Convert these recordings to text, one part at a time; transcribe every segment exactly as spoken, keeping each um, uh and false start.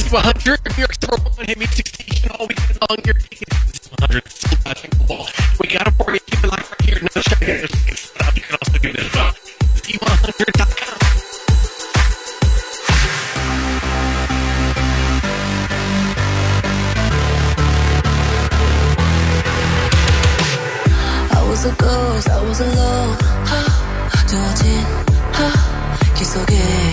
one hundred, New York's number one hit music station all weekend long. Your tickets one hundred still touching the wall. We got them for you. Keep it live right here. No show. Get those tickets set up. You can also give it a shot. Z one hundred dot com. I was a ghost, I was alone. 두어진 길 속에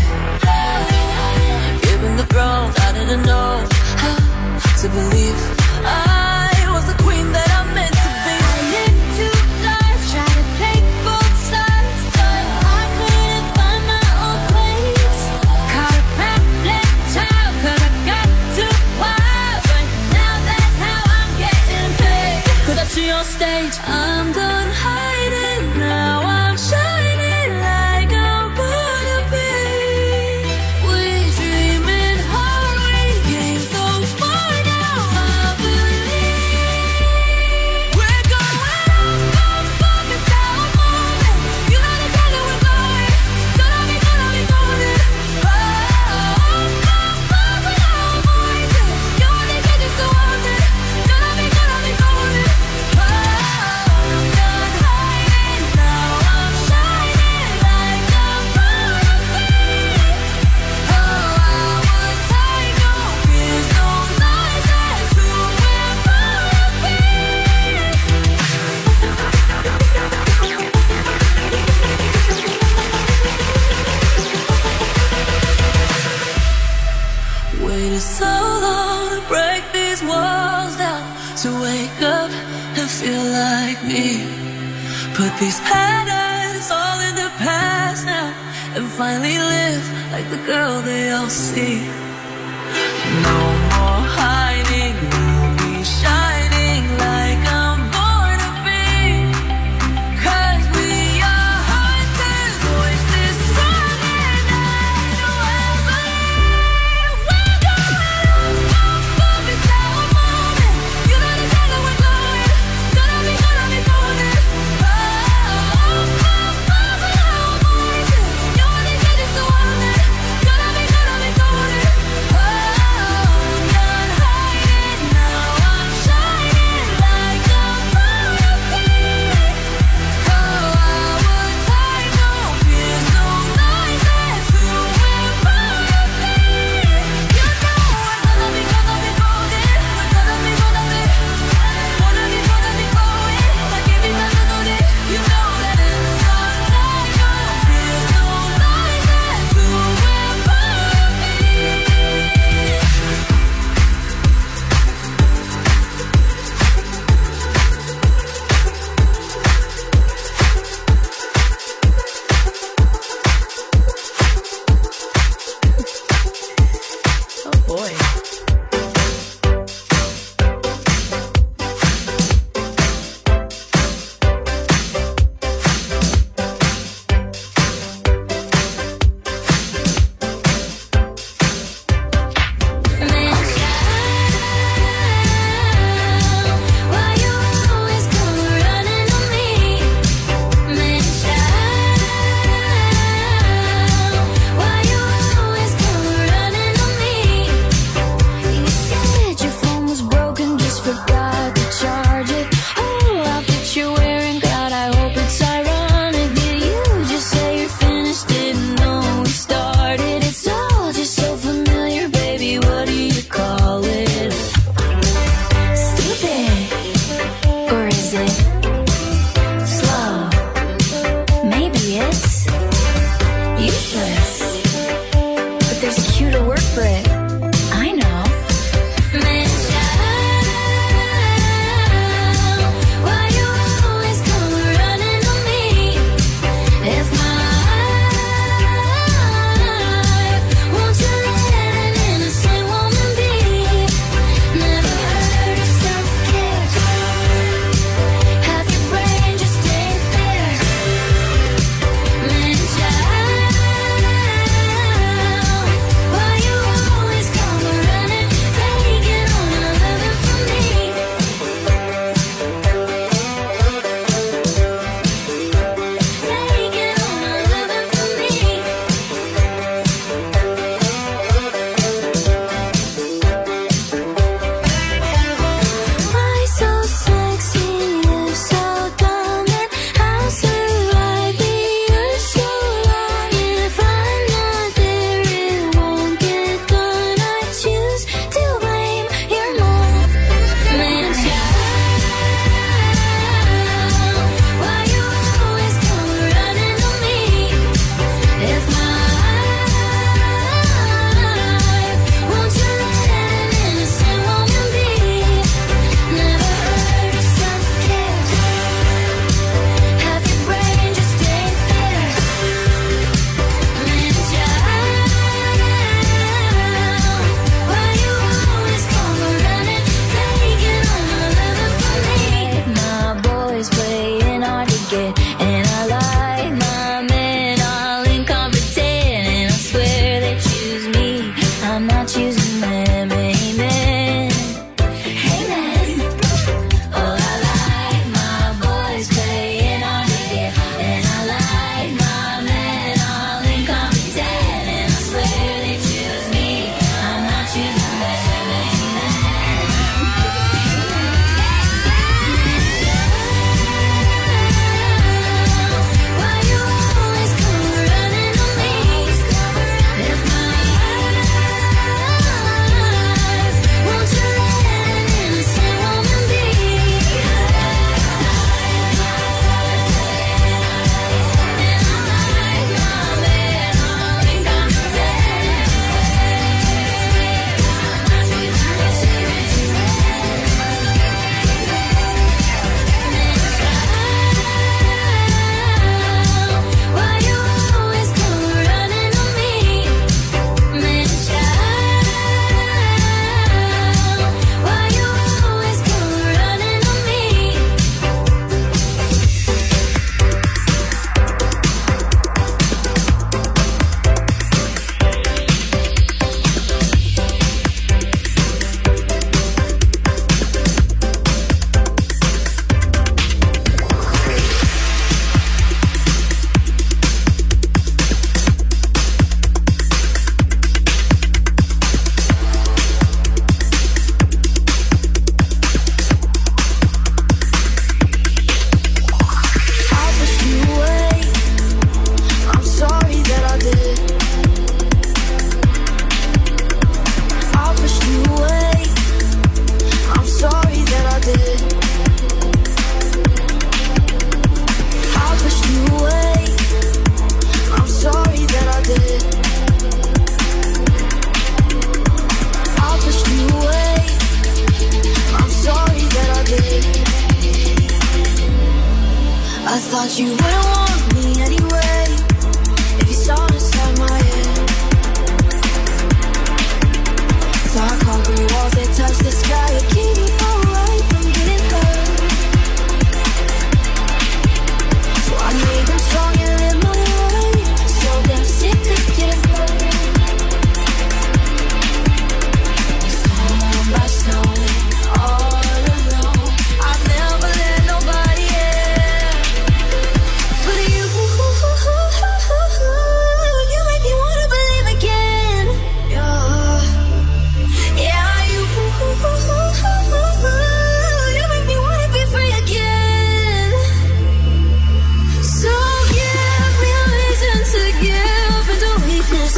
given the throne, I didn't know how to believe I was the queen that I meant to be. I lived two lives, tried to take both sides, but I couldn't find my own place. Caught a backlit child, cause I got too wild, but now that's how I'm getting paid. Cause I see on stage, I'm done hiding, now I'm shining like I'm born to be. We dreaming hard, we came so far, now I believe. We're going up, up, up, it's how I'm moving. You know the time that we're going, gonna be, gonna be going. Oh, up, up, up, it's how I'm moving. You only get this so often, gonna be, gonna be going. Oh, I'm done hiding, now I'm shining like I'm born to be. Oh, I would take no fears, no lies, that's who we're born to be. Waited so long to break these walls down, to wake up and feel like me. Put these patterns all in the past now, and finally live like the girl they all see. No more hiding, we'll be shining like I'm born to be. Cause we are hunters, voices stronger than you ever believe. We're going up, up, it's how I'm moving. You know the time that we're going, gonna be, gonna be going. Oh, up, up, up, it's how I'm moving. You only get this so often, gonna be, gonna be going. Oh,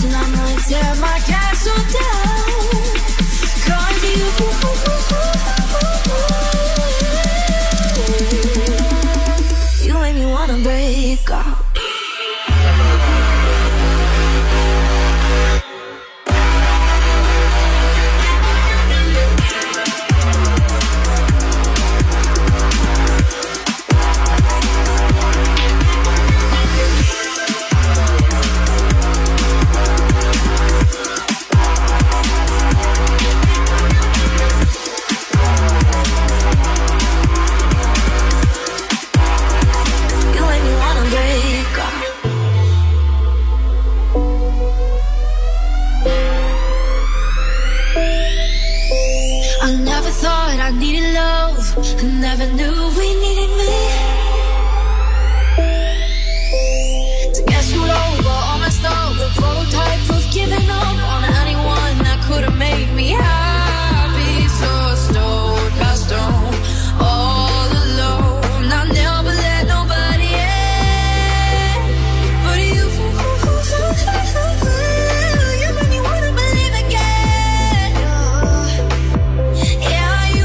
and I might tear my castle down. Cause you, you make me wanna break out. Never knew we needed me to get screwed over on my stove. The prototype of giving up on anyone that could have made me happy. So stone by stone, all alone. I never let nobody in, but you, you made me wanna believe again. Yeah, you.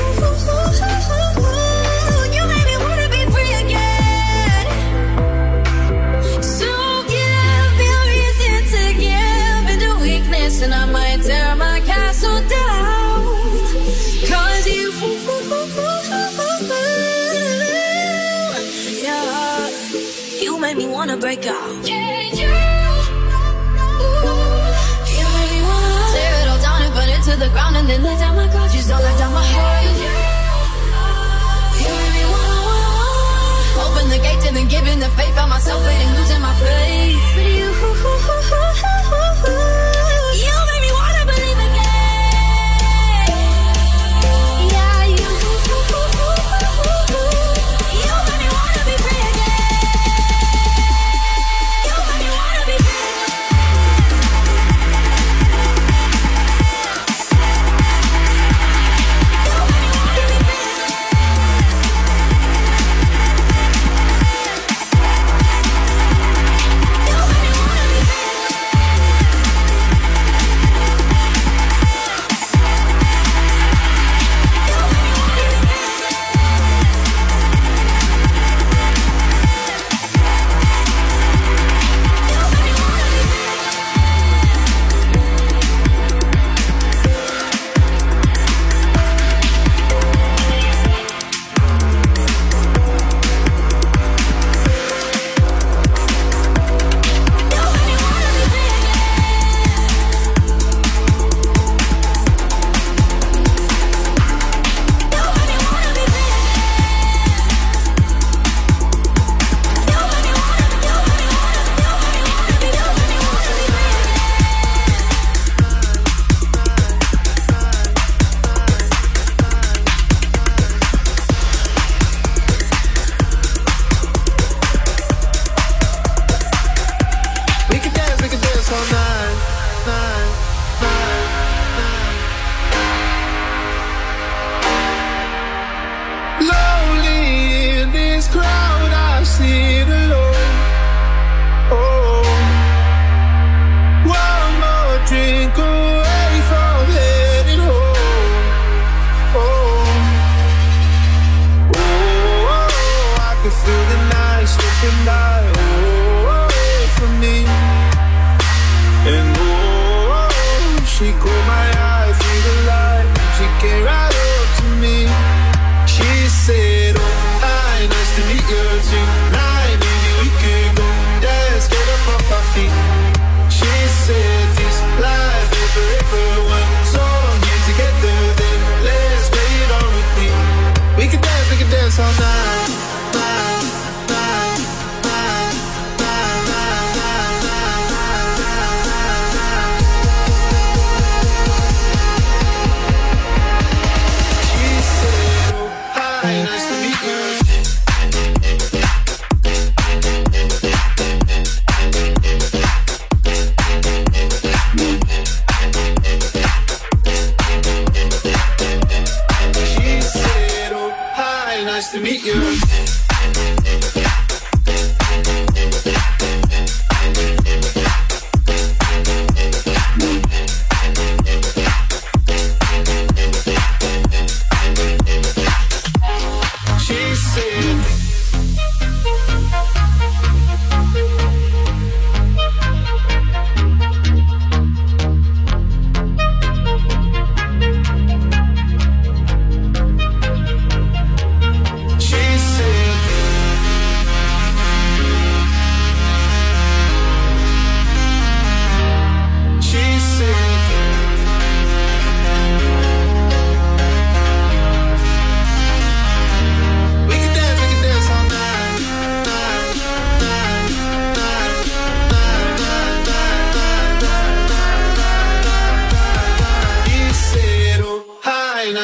And I might tear my castle down. Cause you, yeah, you made me wanna break out. Yeah, you, you made me wanna tear it all down and burn it to the ground and then lay down my crutches, don't lay down my head. You made me wanna, wanna, wanna open the gate and then giving the faith on myself and losing my faith. But you,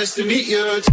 nice to meet you.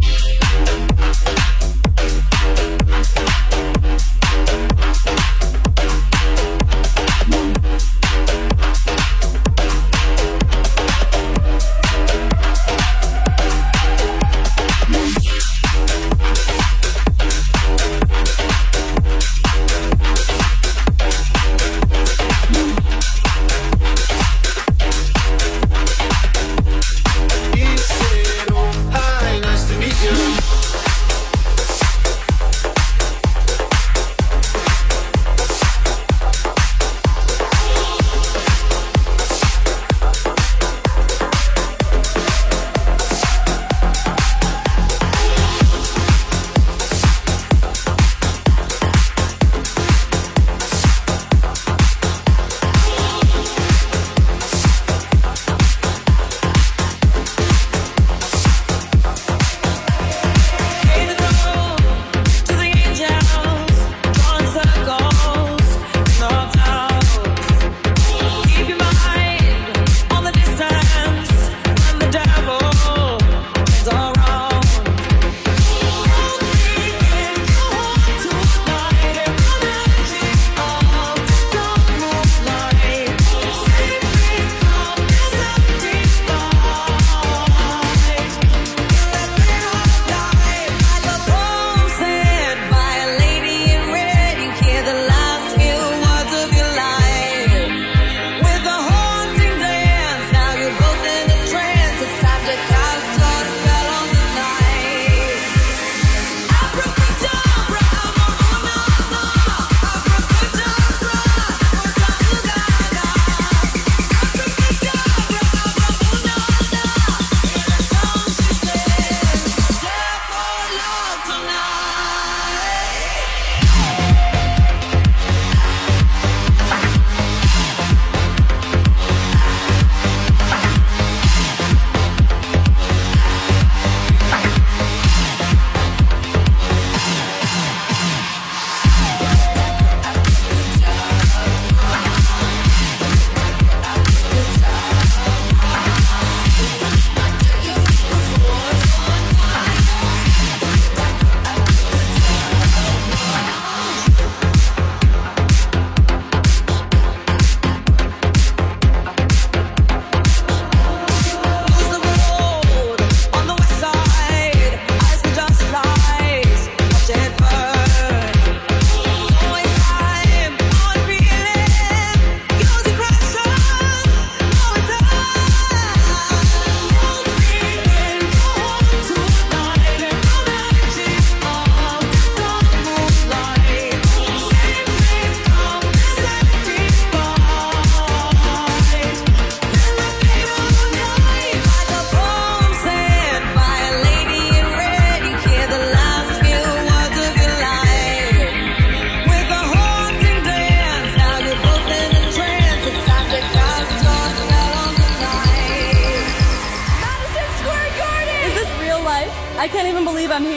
I can't even believe I'm here.